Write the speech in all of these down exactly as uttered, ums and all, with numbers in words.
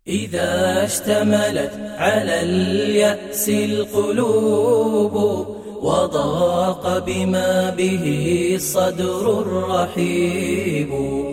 إذا اشتملت على اليأس القلوب وضاق بما به الصدر الرحيب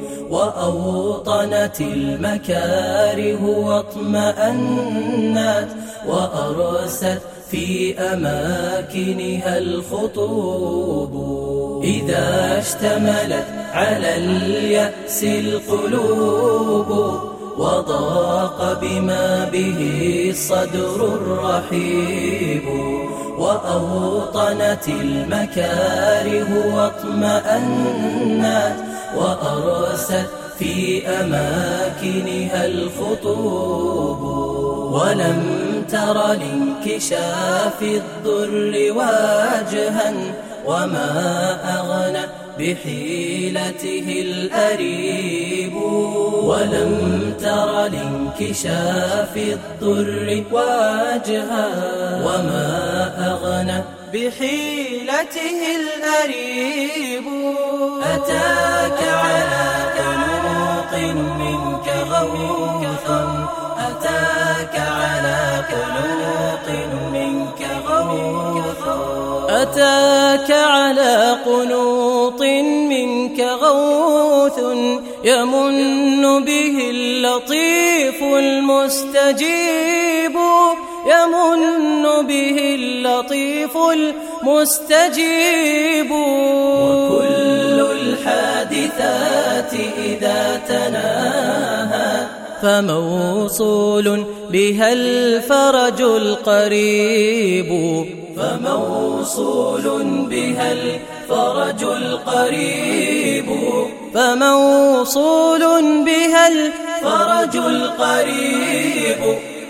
وأوطنت المكاره واطمأنت وأرست في أماكنها الخطوب. إذا اشتملت على اليأس القلوب وضاق بما به الصدر الرحيب وأوطنت المكاره واطمأنت وأرست في أماكنها الخطوب. ولم تر لانكشاف الضر واجها وما أغنى بحيلته الأريب. ولم تر لانكشاف الضر واجها وما أغنى بحيلته الأريب. أتاك على كنوط منك غوث أتاك على كنوط منك غوث أتاك على قنوط منك غوث يمن به اللطيف المستجيب يمن به اللطيف المستجيب. وكل الحادثات إذا تناهى فموصول بها الفرج القريب فموصول بها الفرج القريب فموصول بها الفرج القريب.